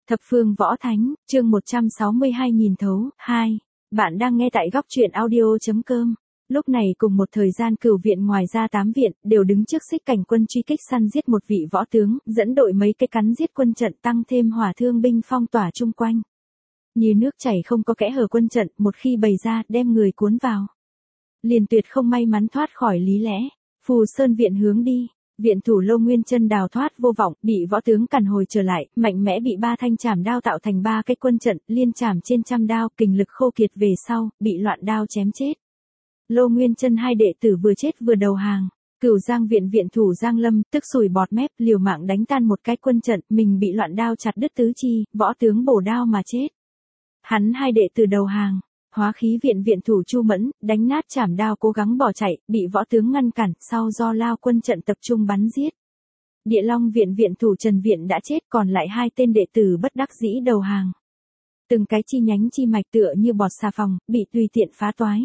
Thập phương võ thánh, chương 162 nhìn thấu, 2. Bạn đang nghe tại góc truyện audio.com. Lúc này cùng một thời gian cửu viện ngoài ra 8 viện, đều đứng trước xích cảnh quân truy kích săn giết một vị võ tướng, dẫn đội mấy cái cắn giết quân trận tăng thêm hỏa thương binh phong tỏa chung quanh. Như nước chảy không có kẽ hở quân trận, một khi bày ra, đem người cuốn vào. Liền tuyệt không may mắn thoát khỏi lý lẽ. Phù Sơn viện hướng đi. Viện thủ Lô Nguyên Chân đào thoát vô vọng, bị võ tướng càn hồi trở lại, mạnh mẽ bị 3 thanh chảm đao tạo thành 3 cái quân trận, liên chảm trên trăm đao, kình lực khô kiệt về sau, bị loạn đao chém chết. Lô Nguyên Chân 2 đệ tử vừa chết vừa đầu hàng. Cửu Giang viện viện thủ Giang Lâm, tức sùi bọt mép, liều mạng đánh tan một cái quân trận, mình bị loạn đao chặt đứt tứ chi, võ tướng bổ đao mà chết. Hắn 2 đệ tử đầu hàng. Hóa khí viện viện thủ Chu Mẫn, đánh nát chảm đao cố gắng bỏ chạy, bị võ tướng ngăn cản, sau do lao quân trận tập trung bắn giết. Địa Long viện viện thủ Trần Viện đã chết, còn lại 2 tên đệ tử bất đắc dĩ đầu hàng. Từng cái chi nhánh chi mạch tựa như bọt xà phòng, bị tùy tiện phá toái.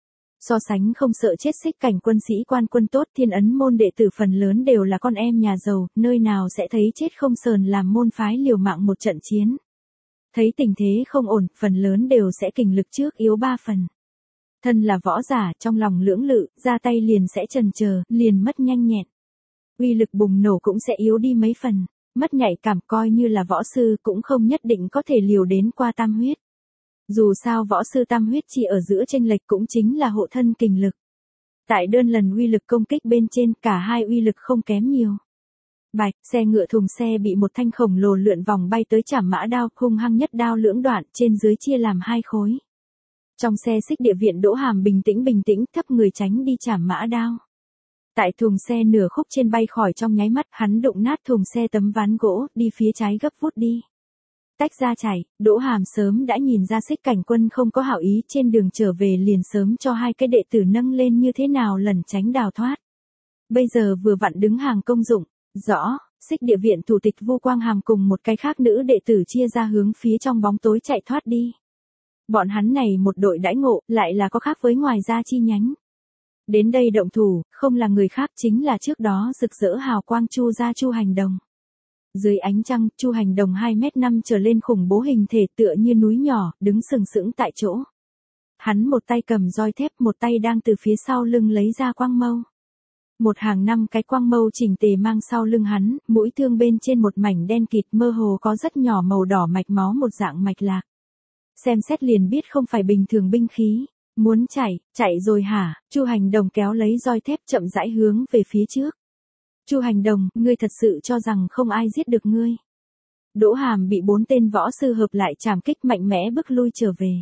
So sánh không sợ chết xích cảnh quân sĩ quan quân tốt, Thiên Ấn môn đệ tử phần lớn đều là con em nhà giàu, nơi nào sẽ thấy chết không sờn làm môn phái liều mạng một trận chiến. Thấy tình thế không ổn, phần lớn đều sẽ kình lực trước yếu 3 phần. Thân là võ giả, trong lòng lưỡng lự, ra tay liền sẽ chần chờ, liền mất nhanh nhẹn. Uy lực bùng nổ cũng sẽ yếu đi mấy phần, mất nhạy cảm, coi như là võ sư cũng không nhất định có thể liều đến qua tam huyết. Dù sao võ sư tam huyết chỉ ở giữa chênh lệch cũng chính là hộ thân kình lực. Tại đơn lần uy lực công kích bên trên, cả hai uy lực không kém nhiều. Bạch, xe ngựa thùng xe bị một thanh khổng lồ lượn vòng bay tới chảm mã đao, hung hăng nhất đao lưỡng đoạn, trên dưới chia làm 2 khối. Trong xe xích địa viện Đỗ Hàm bình tĩnh, thấp người tránh đi chảm mã đao. Tại thùng xe nửa khúc trên bay khỏi trong nháy mắt, hắn đụng nát thùng xe tấm ván gỗ, đi phía trái gấp vút đi. Tách ra chạy, Đỗ Hàm sớm đã nhìn ra xích cảnh quân không có hảo ý, trên đường trở về liền sớm cho 2 cái đệ tử nâng lên như thế nào lẩn tránh đào thoát. Bây giờ vừa vặn đứng hàng công dụng. Rõ, xích địa viện thủ tịch Vu Quang Hàm cùng một cái khác nữ đệ tử chia ra hướng phía trong bóng tối chạy thoát đi. Bọn hắn này một đội đãi ngộ, lại là có khác với ngoài ra chi nhánh. Đến đây động thủ, không là người khác chính là trước đó rực rỡ hào quang Chu gia Chu Hành Đồng. Dưới ánh trăng, Chu Hành Đồng 2m5 trở lên khủng bố hình thể tựa như núi nhỏ, đứng sừng sững tại chỗ. Hắn một tay cầm roi thép, một tay đang từ phía sau lưng lấy ra quang mâu. Một hàng 5 cái quang mâu chỉnh tề mang sau lưng hắn, mũi thương bên trên một mảnh đen kịt mơ hồ có rất nhỏ màu đỏ mạch máu một dạng mạch lạc. Xem xét liền biết không phải bình thường binh khí. Muốn chạy rồi hả? Chu Hành Đồng kéo lấy roi thép chậm rãi hướng về phía trước. Chu Hành Đồng, ngươi thật sự cho rằng không ai giết được ngươi. Đỗ Hàm bị 4 tên võ sư hợp lại trảm kích mạnh mẽ bức lui trở về.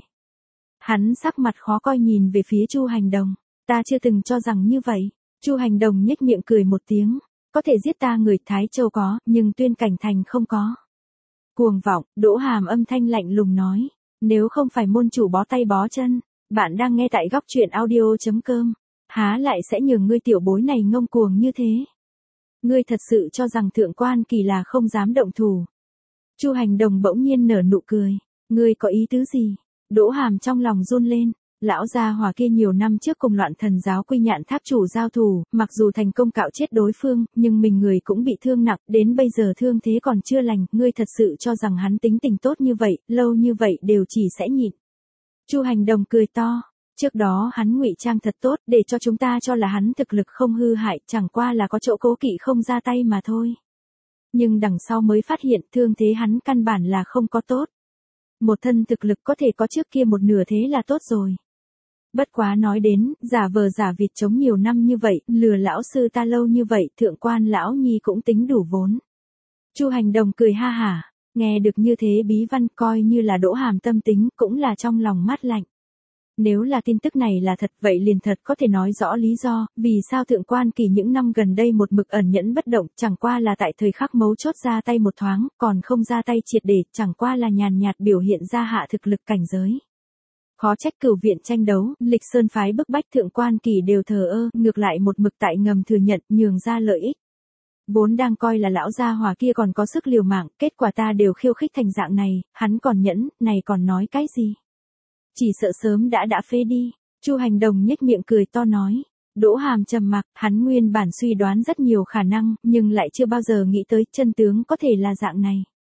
Hắn sắc mặt khó coi nhìn về phía Chu Hành Đồng, ta chưa từng cho rằng như vậy. Chu Hành Đồng nhếch miệng cười một tiếng, có thể giết ta người Thái Châu có, nhưng Tuyên Cảnh Thành không có. Cuồng vọng, Đỗ Hàm âm thanh lạnh lùng nói, nếu không phải môn chủ bó tay bó chân, bạn đang nghe tại góc truyện audio.com, há lại sẽ nhường ngươi tiểu bối này ngông cuồng như thế. Ngươi thật sự cho rằng Thượng Quan Kỳ là không dám động thủ. Chu Hành Đồng bỗng nhiên nở nụ cười, ngươi có ý tứ gì? Đỗ Hàm trong lòng run lên. Lão gia hỏa kia nhiều năm trước cùng Loạn Thần giáo Quy Nhạn tháp chủ giao thủ, mặc dù thành công cạo chết đối phương, nhưng mình người cũng bị thương nặng, đến bây giờ thương thế còn chưa lành, ngươi thật sự cho rằng hắn tính tình tốt như vậy, lâu như vậy đều chỉ sẽ nhịn. Chu Hành Đồng cười to, trước đó hắn ngụy trang thật tốt, để cho chúng ta cho là hắn thực lực không hư hại, chẳng qua là có chỗ cố kỵ không ra tay mà thôi. Nhưng đằng sau mới phát hiện thương thế hắn căn bản là không có tốt. Một thân thực lực có thể có trước kia một nửa thế là tốt rồi. Bất quá nói đến, giả vờ giả vịt chống nhiều năm như vậy, lừa lão sư ta lâu như vậy, Thượng Quan lão nhi cũng tính đủ vốn. Chu Hành Đồng cười ha hả, nghe được như thế bí văn coi như là Đỗ Hàm tâm tính, cũng là trong lòng mát lạnh. Nếu là tin tức này là thật vậy liền thật có thể nói rõ lý do, vì sao Thượng Quan Kỳ những năm gần đây một mực ẩn nhẫn bất động, chẳng qua là tại thời khắc mấu chốt ra tay một thoáng, còn không ra tay triệt để, chẳng qua là nhàn nhạt biểu hiện ra hạ thực lực cảnh giới. Khó trách cửu viện tranh đấu, Lịch Sơn phái bức bách Thượng Quan Kỳ đều thờ ơ, ngược lại một mực tại ngầm thừa nhận, nhường ra lợi ích. Vốn đang coi là lão gia hỏa kia còn có sức liều mạng, kết quả ta đều khiêu khích thành dạng này, hắn còn nhẫn, này còn nói cái gì? Chỉ sợ sớm đã phế đi. Chu Hành Đồng nhếch miệng cười to nói. Đỗ Hàm trầm mặc, hắn nguyên bản suy đoán rất nhiều khả năng, nhưng lại chưa bao giờ nghĩ tới chân tướng có thể là dạng này.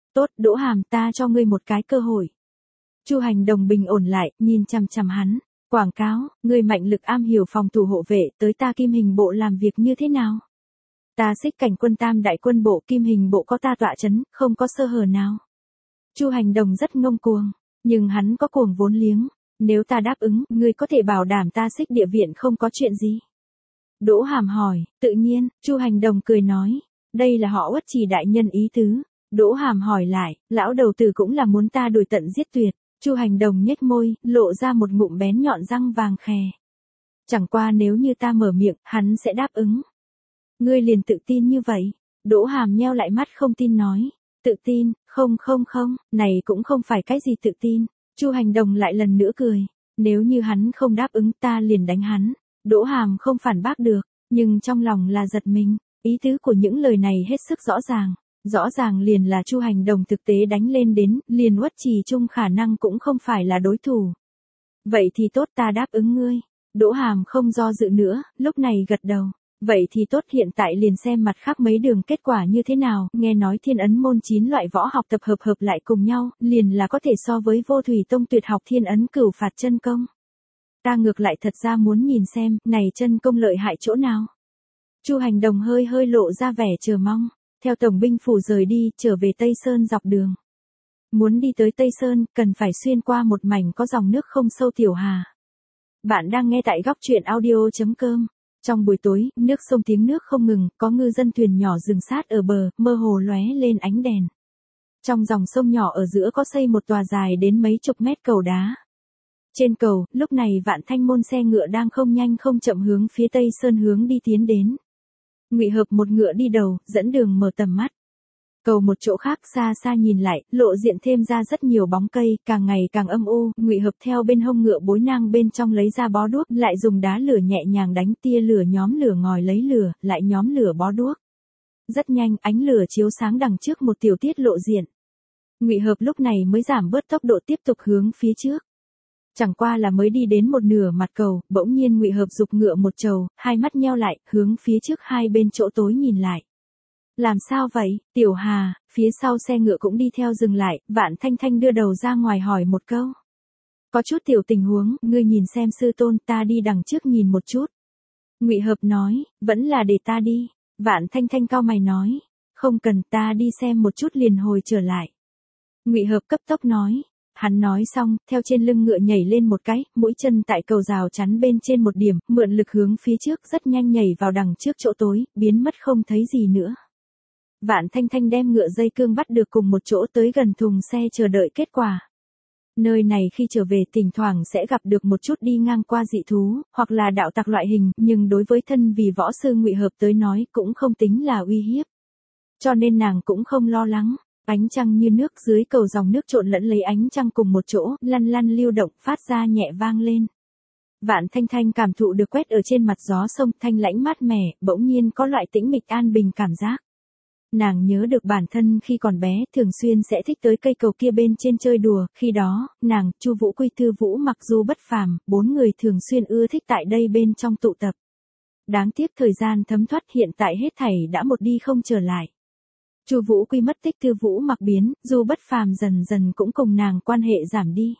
Tốt, Đỗ Hàm, ta cho ngươi một cái cơ hội. Chu Hành Đồng bình ổn lại, nhìn chằm chằm hắn. Quảng cáo, ngươi mạnh lực am hiểu phòng thủ hộ vệ, tới ta Kim Hình bộ làm việc như thế nào? Ta Xích Cảnh quân tam đại quân bộ, Kim Hình bộ có ta tọa chấn, không có sơ hở nào. Chu Hành Đồng rất ngông cuồng, nhưng hắn có cuồng vốn liếng. Nếu ta đáp ứng, ngươi có thể bảo đảm ta Xích địa viện không có chuyện gì? Đỗ Hàm hỏi, tự nhiên, Chu Hành Đồng cười nói. Đây là họ Uất Trì đại nhân ý tứ. Đỗ Hàm hỏi lại, lão đầu tử cũng là muốn ta đuổi tận giết tuyệt. Chu Hành Đồng nhếch môi, lộ ra một ngụm bén nhọn răng vàng khè. Chẳng qua nếu như ta mở miệng, hắn sẽ đáp ứng. Ngươi liền tự tin như vậy? Đỗ Hàm nheo lại mắt không tin nói. Tự tin, không, này cũng không phải cái gì tự tin. Chu Hành Đồng lại lần nữa cười. Nếu như hắn không đáp ứng ta liền đánh hắn. Đỗ Hàm không phản bác được, nhưng trong lòng là giật mình. Ý tứ của những lời này hết sức rõ ràng. Rõ ràng liền là Chu Hành Đồng thực tế đánh lên đến, liền Uất Trì chung khả năng cũng không phải là đối thủ. Vậy thì tốt, ta đáp ứng ngươi. Đỗ Hàm không do dự nữa, lúc này gật đầu. Vậy thì tốt, hiện tại liền xem mặt khác mấy đường kết quả như thế nào. Nghe nói Thiên Ấn môn 9 loại võ học tập hợp lại cùng nhau, liền là có thể so với Vô Thủy Tông tuyệt học Thiên Ấn Cửu Phạt chân công. Ta ngược lại thật ra muốn nhìn xem, này chân công lợi hại chỗ nào. Chu Hành Đồng hơi lộ ra vẻ chờ mong. Theo tổng binh phủ rời đi, trở về Tây Sơn dọc đường. Muốn đi tới Tây Sơn, cần phải xuyên qua một mảnh có dòng nước không sâu tiểu hà. Bạn đang nghe tại góc truyện audio.com. Trong buổi tối, nước sông tiếng nước không ngừng, có ngư dân thuyền nhỏ dừng sát ở bờ, mơ hồ lóe lên ánh đèn. Trong dòng sông nhỏ ở giữa có xây một tòa dài đến mấy chục mét cầu đá. Trên cầu, lúc này Vạn Thanh môn xe ngựa đang không nhanh không chậm hướng phía Tây Sơn hướng đi tiến đến. Ngụy Hợp một ngựa đi đầu, dẫn đường mở tầm mắt. Cầu một chỗ khác xa xa nhìn lại, lộ diện thêm ra rất nhiều bóng cây, càng ngày càng âm u. Ngụy Hợp theo bên hông ngựa bối nang bên trong lấy ra bó đuốc, lại dùng đá lửa nhẹ nhàng đánh tia lửa nhóm lửa ngòi lấy lửa, lại nhóm lửa bó đuốc. Rất nhanh, ánh lửa chiếu sáng đằng trước một tiểu tiết lộ diện. Ngụy Hợp lúc này mới giảm bớt tốc độ tiếp tục hướng phía trước. Chẳng qua là mới đi đến một nửa mặt cầu, bỗng nhiên Ngụy Hợp giục ngựa một trầu, hai mắt nheo lại, hướng phía trước hai bên chỗ tối nhìn lại. Làm sao vậy, Tiểu Hà? Phía sau xe ngựa cũng đi theo dừng lại, Vạn Thanh Thanh đưa đầu ra ngoài hỏi một câu. Có chút tiểu tình huống, ngươi nhìn xem sư tôn, ta đi đằng trước nhìn một chút. Ngụy Hợp nói, vẫn là để ta đi. Vạn Thanh Thanh cau mày nói, không cần, ta đi xem một chút liền hồi trở lại. Ngụy Hợp cấp tốc nói. Hắn nói xong, theo trên lưng ngựa nhảy lên một cái, mũi chân tại cầu rào chắn bên trên một điểm, mượn lực hướng phía trước rất nhanh nhảy vào đằng trước chỗ tối, biến mất không thấy gì nữa. Vạn Thanh Thanh đem ngựa dây cương bắt được cùng một chỗ tới gần thùng xe chờ đợi kết quả. Nơi này khi trở về thỉnh thoảng sẽ gặp được một chút đi ngang qua dị thú, hoặc là đạo tặc loại hình, nhưng đối với thân vì võ sư Ngụy Hợp tới nói cũng không tính là uy hiếp. Cho nên nàng cũng không lo lắng. Ánh trăng như nước dưới cầu dòng nước trộn lẫn lấy ánh trăng cùng một chỗ, lăn lăn lưu động, phát ra nhẹ vang lên. Vạn Thanh Thanh cảm thụ được quét ở trên mặt gió sông thanh lãnh mát mẻ, bỗng nhiên có loại tĩnh mịch an bình cảm giác. Nàng nhớ được bản thân khi còn bé thường xuyên sẽ thích tới cây cầu kia bên trên chơi đùa, khi đó, nàng, Chu Vũ Quy Thư Vũ mặc dù bất phàm, 4 người thường xuyên ưa thích tại đây bên trong tụ tập. Đáng tiếc thời gian thấm thoát hiện tại hết thảy đã một đi không trở lại. Chu Vũ Quy mất tích, Thư Vũ mặc biến, dù bất phàm dần dần cũng cùng nàng quan hệ giảm đi.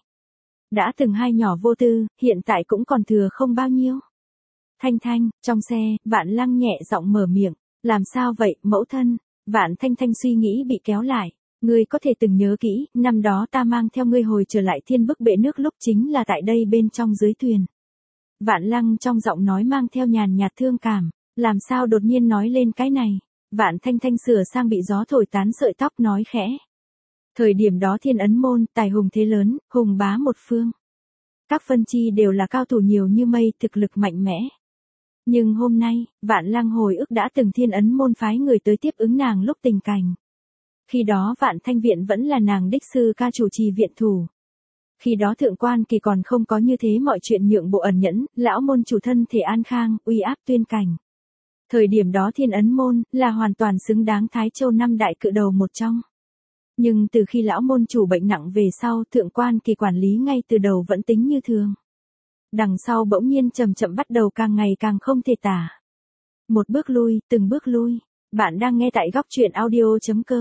Đã từng hai nhỏ vô tư, hiện tại cũng còn thừa không bao nhiêu. Thanh Thanh, trong xe, Vạn Lăng nhẹ giọng mở miệng, làm sao vậy, mẫu thân? Vạn Thanh Thanh suy nghĩ bị kéo lại. Ngươi có thể từng nhớ kỹ, năm đó ta mang theo ngươi hồi trở lại Thiên Bức bệ nước lúc chính là tại đây bên trong dưới thuyền. Vạn Lăng trong giọng nói mang theo nhàn nhạt thương cảm, làm sao đột nhiên nói lên cái này. Vạn Thanh Thanh sửa sang bị gió thổi tán sợi tóc nói khẽ. Thời điểm đó Thiên Ấn môn, tài hùng thế lớn, hùng bá một phương. Các phân chi đều là cao thủ nhiều như mây, thực lực mạnh mẽ. Nhưng hôm nay, Vạn Lăng hồi ức đã từng Thiên Ấn môn phái người tới tiếp ứng nàng lúc tình cảnh. Khi đó Vạn Thanh viện vẫn là nàng đích sư ca chủ trì viện thủ. Khi đó thượng quan kỳ còn không có như thế mọi chuyện nhượng bộ ẩn nhẫn, lão môn chủ thân thể an khang, uy áp tuyên cảnh. Thời điểm đó Thiên Ấn môn là hoàn toàn xứng đáng Thái Châu năm đại cự đầu một trong. Nhưng từ khi lão môn chủ bệnh nặng về sau, thượng quan kỳ quản lý ngay từ đầu vẫn tính như thường. Đằng sau bỗng nhiên chậm chậm bắt đầu càng ngày càng không thể tả. Một bước lui, từng bước lui. Bạn đang nghe tại góc truyện audio.com.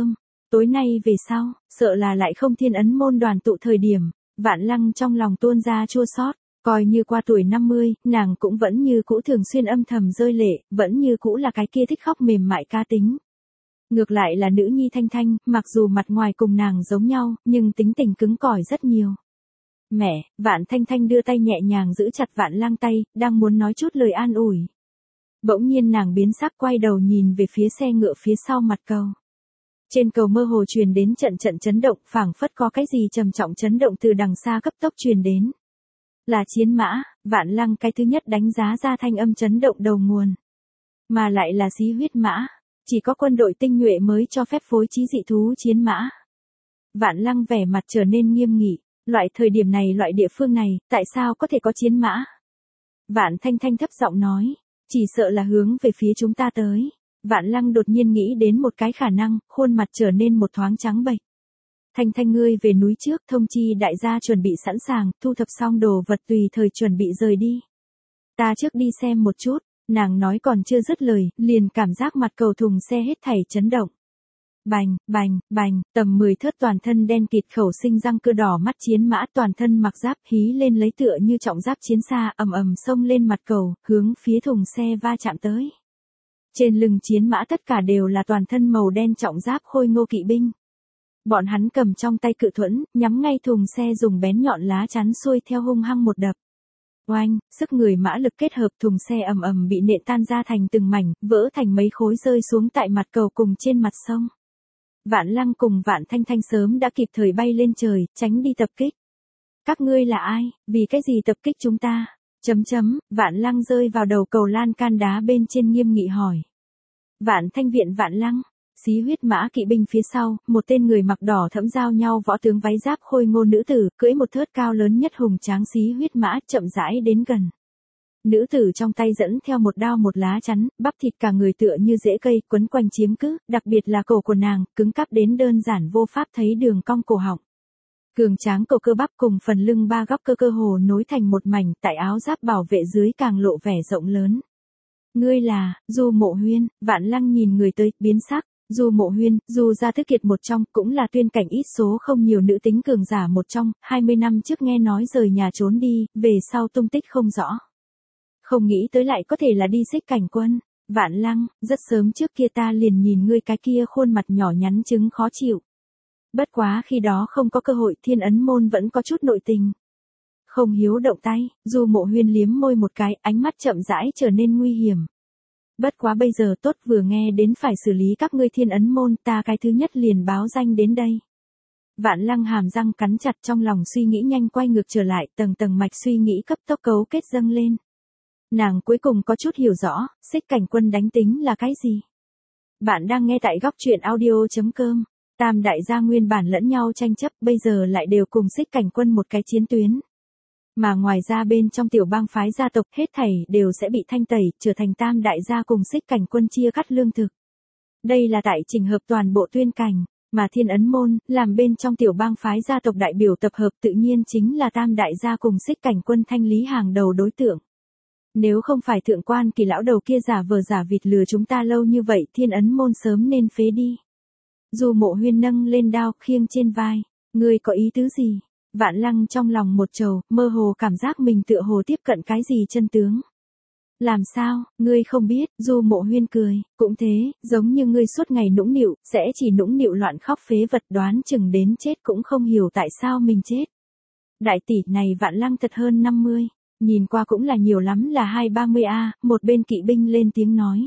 Tối nay về sau, sợ là lại không thiên ấn môn đoàn tụ thời điểm, Vạn Lăng trong lòng tuôn ra chua xót, coi như qua tuổi 50, nàng cũng vẫn như cũ thường xuyên âm thầm rơi lệ, vẫn như cũ là cái kia thích khóc mềm mại cá tính. Ngược lại là nữ nhi Thanh Thanh, mặc dù mặt ngoài cùng nàng giống nhau, nhưng tính tình cứng cỏi rất nhiều. Mẹ, Vạn Thanh Thanh đưa tay nhẹ nhàng giữ chặt Vạn Lăng tay, đang muốn nói chút lời an ủi. Bỗng nhiên nàng biến sắc quay đầu nhìn về phía xe ngựa phía sau mặt cầu. Trên cầu mơ hồ truyền đến trận trận chấn động, phảng phất có cái gì trầm trọng chấn động từ đằng xa cấp tốc truyền đến. Là chiến mã, Vạn Lăng cái thứ nhất đánh giá ra thanh âm chấn động đầu nguồn. Mà lại là xí huyết mã, chỉ có quân đội tinh nhuệ mới cho phép phối trí dị thú chiến mã. Vạn Lăng vẻ mặt trở nên nghiêm nghị, loại thời điểm này loại địa phương này, tại sao có thể có chiến mã? Vạn Thanh Thanh thấp giọng nói, chỉ sợ là hướng về phía chúng ta tới. Vạn Lăng đột nhiên nghĩ đến một cái khả năng, khuôn mặt trở nên một thoáng trắng bệch. Thanh Thanh ngươi về núi trước, thông chi đại gia chuẩn bị sẵn sàng, thu thập xong đồ vật tùy thời chuẩn bị rời đi. Ta trước đi xem một chút, nàng nói còn chưa dứt lời, liền cảm giác mặt cầu thùng xe hết thảy chấn động. Bành, bành, bành, tầm 10 thớt toàn thân đen kịt khẩu sinh răng cưa đỏ mắt chiến mã toàn thân mặc giáp hí lên lấy tựa như trọng giáp chiến xa ầm ầm xông lên mặt cầu, hướng phía thùng xe va chạm tới. Trên lưng chiến mã tất cả đều là toàn thân màu đen trọng giáp khôi ngô kỵ binh. Bọn hắn cầm trong tay cự thuẫn, nhắm ngay thùng xe dùng bén nhọn lá chắn xuôi theo hung hăng một đập. Oanh, sức người mã lực kết hợp thùng xe ầm ầm bị nện tan ra thành từng mảnh, vỡ thành mấy khối rơi xuống tại mặt cầu cùng trên mặt sông. Vạn Lăng cùng Vạn Thanh Thanh sớm đã kịp thời bay lên trời, tránh đi tập kích. Các ngươi là ai, vì cái gì tập kích chúng ta? Vạn Lăng rơi vào đầu cầu lan can đá bên trên nghiêm nghị hỏi. Vạn Thanh viện Vạn Lăng, xí huyết mã kỵ binh phía sau, một tên người mặc đỏ thẫm giao nhau võ tướng váy giáp khôi ngô nữ tử, cưỡi một thớt cao lớn nhất hùng tráng xí huyết mã, chậm rãi đến gần. Nữ tử trong tay dẫn theo một đao một lá chắn, bắp thịt cả người tựa như rễ cây, quấn quanh chiếm cứ, đặc biệt là cổ của nàng, cứng cáp đến đơn giản vô pháp thấy đường cong cổ họng. Cường tráng cổ cơ bắp cùng phần lưng ba góc cơ hồ nối thành một mảnh, tại áo giáp bảo vệ dưới càng lộ vẻ rộng lớn. Ngươi là, Du Mộ Huyên, Vạn Lăng nhìn người tới, biến sắc. Du Mộ Huyên, Du gia thứ kiệt một trong, cũng là tuyên cảnh ít số không nhiều nữ tính cường giả một trong, 20 năm trước nghe nói rời nhà trốn đi, về sau tung tích không rõ. Không nghĩ tới lại có thể là đi xích cảnh quân. Vạn Lăng, rất sớm trước kia ta liền nhìn ngươi cái kia khuôn mặt nhỏ nhắn chứng khó chịu. Bất quá khi đó không có cơ hội, Thiên Ấn môn vẫn có chút nội tình. Không hiếu động tay, Du Mộ Huyên liếm môi một cái, ánh mắt chậm rãi trở nên nguy hiểm. Bất quá bây giờ tốt vừa nghe đến phải xử lý các ngươi Thiên Ấn môn, ta cái thứ nhất liền báo danh đến đây. Vạn Lăng hàm răng cắn chặt, trong lòng suy nghĩ nhanh quay ngược trở lại, tầng tầng mạch suy nghĩ cấp tốc cấu kết dâng lên. Nàng cuối cùng có chút hiểu rõ, xích cảnh quân đánh tính là cái gì. Bạn đang nghe tại góc truyện audio.com. Tam đại gia nguyên bản lẫn nhau tranh chấp, bây giờ lại đều cùng xích cảnh quân một cái chiến tuyến. Mà ngoài ra bên trong tiểu bang phái gia tộc hết thảy đều sẽ bị thanh tẩy, trở thành tam đại gia cùng xích cảnh quân chia cắt lương thực. Đây là tại chỉnh hợp toàn bộ tuyên cảnh, mà Thiên Ấn môn, làm bên trong tiểu bang phái gia tộc đại biểu tập hợp tự nhiên chính là tam đại gia cùng xích cảnh quân thanh lý hàng đầu đối tượng. Nếu không phải thượng quan Kỳ lão đầu kia giả vờ giả vịt lừa chúng ta lâu như vậy, Thiên Ấn môn sớm nên phế đi. Du Mộ Huyên nâng lên đao khiêng trên vai, ngươi có ý tứ gì? Vạn Lăng trong lòng một trầu, mơ hồ cảm giác mình tựa hồ tiếp cận cái gì chân tướng. Làm sao, ngươi không biết? Du Mộ Huyên cười, cũng thế, giống như ngươi suốt ngày nũng nịu, sẽ chỉ nũng nịu loạn khóc phế vật, đoán chừng đến chết cũng không hiểu tại sao mình chết. Đại tỷ này Vạn Lăng thật hơn 50, nhìn qua cũng là nhiều lắm là 2-30 một bên kỵ binh lên tiếng nói.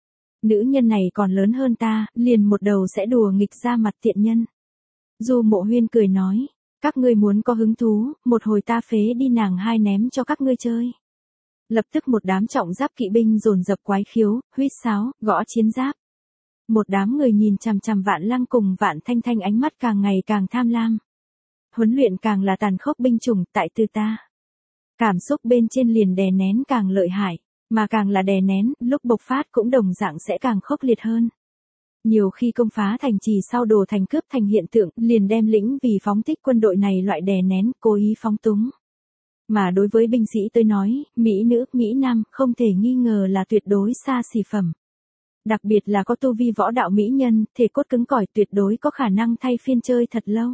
Nữ nhân này còn lớn hơn ta, liền một đầu sẽ đùa nghịch ra mặt tiện nhân. Du Mộ Huyên cười nói, các ngươi muốn có hứng thú, một hồi ta phế đi nàng hai ném cho các ngươi chơi. Lập tức một đám trọng giáp kỵ binh dồn dập quái khiếu, huýt sáo, gõ chiến giáp. Một đám người nhìn chằm chằm Vạn Lăng cùng Vạn Thanh Thanh, ánh mắt càng ngày càng tham lam. Huấn luyện càng là tàn khốc binh chủng, tại từ ta. Cảm xúc bên trên liền đè nén càng lợi hại, mà càng là đè nén, lúc bộc phát cũng đồng dạng sẽ càng khốc liệt hơn. Nhiều khi công phá thành trì sau đồ thành cướp thành hiện tượng, liền đem lĩnh vì phóng thích quân đội này loại đè nén, cố ý phóng túng. Mà đối với binh sĩ tới nói, Mỹ nữ, Mỹ Nam, không thể nghi ngờ là tuyệt đối xa xỉ phẩm. Đặc biệt là có tu vi võ đạo mỹ nhân, thể cốt cứng cỏi tuyệt đối có khả năng thay phiên chơi thật lâu.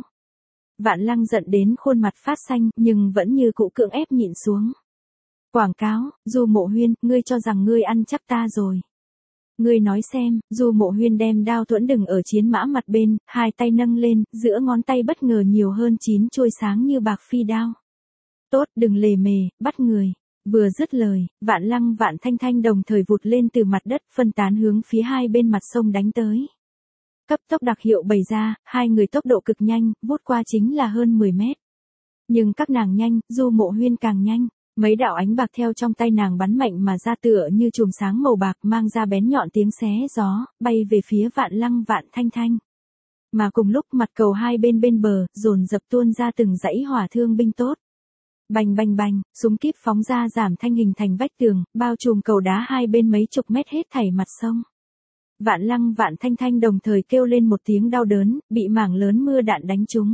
Vạn Lăng giận đến khuôn mặt phát xanh, nhưng vẫn như cũ cưỡng ép nhịn xuống. Quảng cáo, Du Mộ Huyên, ngươi cho rằng ngươi ăn chắc ta rồi. Ngươi nói xem, Du Mộ Huyên đem đao thuẫn đừng ở chiến mã mặt bên, hai tay nâng lên, giữa ngón tay bất ngờ nhiều hơn 9 chuôi sáng như bạc phi đao. Tốt, đừng lề mề, bắt người. Vừa dứt lời, Vạn Lăng Vạn Thanh Thanh đồng thời vụt lên từ mặt đất, phân tán hướng phía hai bên mặt sông đánh tới. Cấp tốc đặc hiệu bày ra, hai người tốc độ cực nhanh, vút qua chính là hơn 10 mét. Nhưng các nàng nhanh, Du Mộ Huyên càng nhanh. Mấy đạo ánh bạc theo trong tay nàng bắn mạnh mà ra tựa như chùm sáng màu bạc mang ra bén nhọn tiếng xé gió, bay về phía Vạn Lăng Vạn Thanh Thanh. Mà cùng lúc mặt cầu hai bên bờ, dồn dập tuôn ra từng dãy hỏa thương binh tốt. Bành bành bành, súng kíp phóng ra giảm thanh hình thành vách tường, bao trùm cầu đá hai bên mấy chục mét hết thảy mặt sông. Vạn Lăng Vạn Thanh Thanh đồng thời kêu lên một tiếng đau đớn, bị mảng lớn mưa đạn đánh trúng.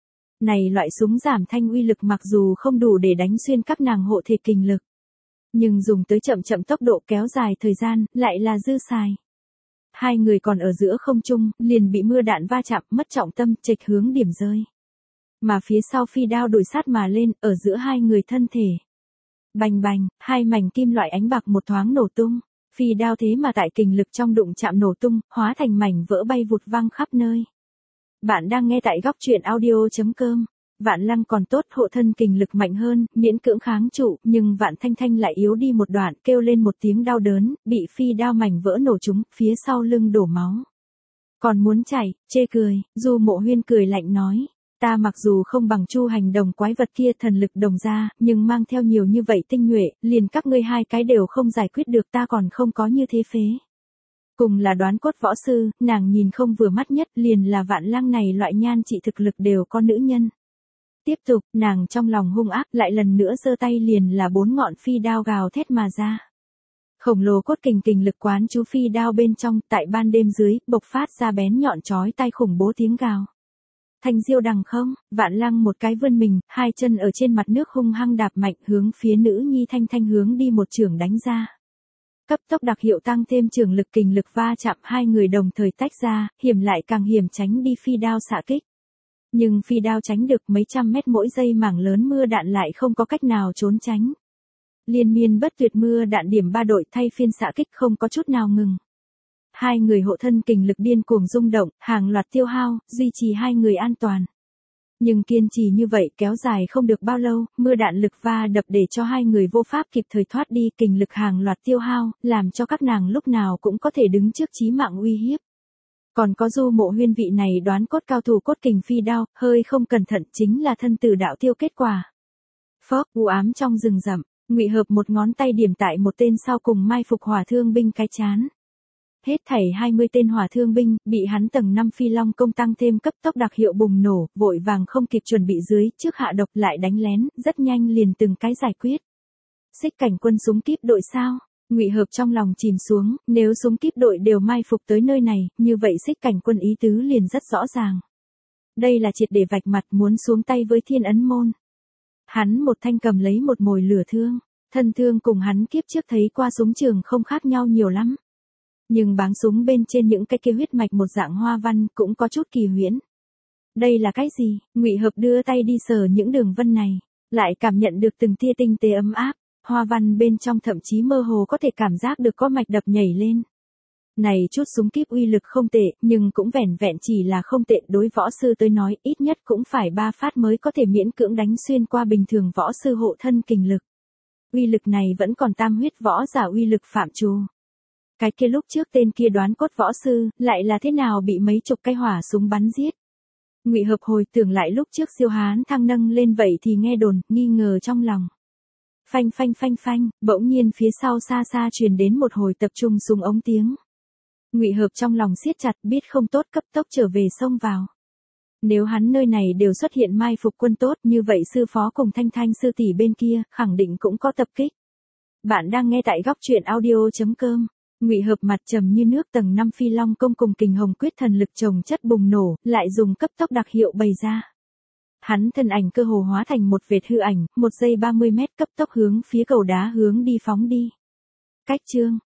Này loại súng giảm thanh uy lực mặc dù không đủ để đánh xuyên các nàng hộ thể kình lực. Nhưng dùng tới chậm tốc độ kéo dài thời gian, lại là dư xài. Hai người còn ở giữa không trung, liền bị mưa đạn va chạm, mất trọng tâm, chệch hướng điểm rơi. Mà phía sau phi đao đuổi sát mà lên, ở giữa hai người thân thể. Bành bành, hai mảnh kim loại ánh bạc một thoáng nổ tung. Phi đao thế mà tại kình lực trong đụng chạm nổ tung, hóa thành mảnh vỡ bay vụt văng khắp nơi. Bạn đang nghe tại góc truyện audio.com. Vạn Lăng còn tốt, hộ thân kình lực mạnh hơn, miễn cưỡng kháng trụ, nhưng Vạn Thanh Thanh lại yếu đi một đoạn, kêu lên một tiếng đau đớn, bị phi đao mảnh vỡ nổ trúng, phía sau lưng đổ máu. Còn muốn chạy, chê cười, Du Mộ Huyên cười lạnh nói. Ta mặc dù không bằng Chu Hành Đồng quái vật kia thần lực đồng ra, nhưng mang theo nhiều như vậy tinh nhuệ, liền các ngươi hai cái đều không giải quyết được, ta còn không có như thế phế. Cùng là đoán cốt võ sư, nàng nhìn không vừa mắt nhất liền là Vạn Lăng này loại nhan trị thực lực đều có nữ nhân. Tiếp tục, nàng trong lòng hung ác lại lần nữa giơ tay liền là 4 ngọn phi đao gào thét mà ra. Khổng lồ cốt kình lực quán chú phi đao bên trong, tại ban đêm dưới, bộc phát ra bén nhọn chói tai khủng bố tiếng gào. Thanh diêu đằng không, Vạn Lăng một cái vươn mình, hai chân ở trên mặt nước hung hăng đạp mạnh hướng phía nữ nhi Thanh Thanh hướng đi một chưởng đánh ra. Cấp tốc đặc hiệu tăng thêm trường lực kình lực va chạm, hai người đồng thời tách ra, hiểm lại càng hiểm tránh đi phi đao xạ kích. Nhưng phi đao tránh được mấy trăm mét mỗi giây, mảng lớn mưa đạn lại không có cách nào trốn tránh. Liên miên bất tuyệt mưa đạn điểm ba đội thay phiên xạ kích không có chút nào ngừng. Hai người hộ thân kình lực điên cuồng rung động, hàng loạt tiêu hao, duy trì hai người an toàn. Nhưng kiên trì như vậy kéo dài không được bao lâu, mưa đạn lực va đập để cho hai người vô pháp kịp thời thoát đi, kình lực hàng loạt tiêu hao, làm cho các nàng lúc nào cũng có thể đứng trước chí mạng uy hiếp. Còn có Du Mộ Huyên vị này đoán cốt cao thủ cốt kình phi đao, hơi không cẩn thận chính là thân tử đạo tiêu kết quả. Phốc, u ám trong rừng rậm, Ngụy Hợp một ngón tay điểm tại một tên sau cùng mai phục hỏa thương binh cái chán. Hết thảy 20 tên hỏa thương binh, bị hắn tầng 5 phi long công tăng thêm cấp tốc đặc hiệu bùng nổ, vội vàng không kịp chuẩn bị dưới, trước hạ độc lại đánh lén, rất nhanh liền từng cái giải quyết. Xích Cảnh Quân súng kíp đội sao? Ngụy Hợp trong lòng chìm xuống, nếu súng kíp đội đều mai phục tới nơi này, như vậy Xích Cảnh Quân ý tứ liền rất rõ ràng. Đây là triệt để vạch mặt muốn xuống tay với Thiên Ấn Môn. Hắn một thanh cầm lấy một mồi lửa thương, thân thương cùng hắn kiếp trước thấy qua súng trường không khác nhau nhiều lắm. Nhưng báng súng bên trên những cái kia huyết mạch một dạng hoa văn cũng có chút kỳ huyễn. Đây là cái gì? Ngụy Hợp đưa tay đi sờ những đường vân này, lại cảm nhận được từng tia tinh tế ấm áp, hoa văn bên trong thậm chí mơ hồ có thể cảm giác được có mạch đập nhảy lên. Này chút súng kíp uy lực không tệ, nhưng cũng vẻn vẹn chỉ là không tệ, đối võ sư tới nói, ít nhất cũng phải 3 phát mới có thể miễn cưỡng đánh xuyên qua bình thường võ sư hộ thân kình lực. Uy lực này vẫn còn tam huyết võ giả uy lực phạm trù. Cái kia lúc trước tên kia đoán cốt võ sư, lại là thế nào bị mấy chục cái hỏa súng bắn giết. Ngụy Hợp hồi tưởng lại lúc trước siêu hán thăng nâng lên vậy thì nghe đồn, nghi ngờ trong lòng. Phanh phanh phanh phanh, bỗng nhiên phía sau xa xa truyền đến một hồi tập trung súng ống tiếng. Ngụy Hợp trong lòng siết chặt, biết không tốt cấp tốc trở về xông vào. Nếu hắn nơi này đều xuất hiện mai phục quân tốt, như vậy sư phó cùng Thanh Thanh sư tỷ bên kia, khẳng định cũng có tập kích. Bạn đang nghe tại góc truyện audio.com. Ngụy Hợp mặt trầm như nước, tầng 5 phi long công cùng kình hồng quyết thần lực chồng chất bùng nổ, lại dùng cấp tốc đặc hiệu bày ra. Hắn thân ảnh cơ hồ hóa thành một vệt hư ảnh, 1 giây 30 mét cấp tốc hướng phía cầu đá hướng đi phóng đi. Cách chương,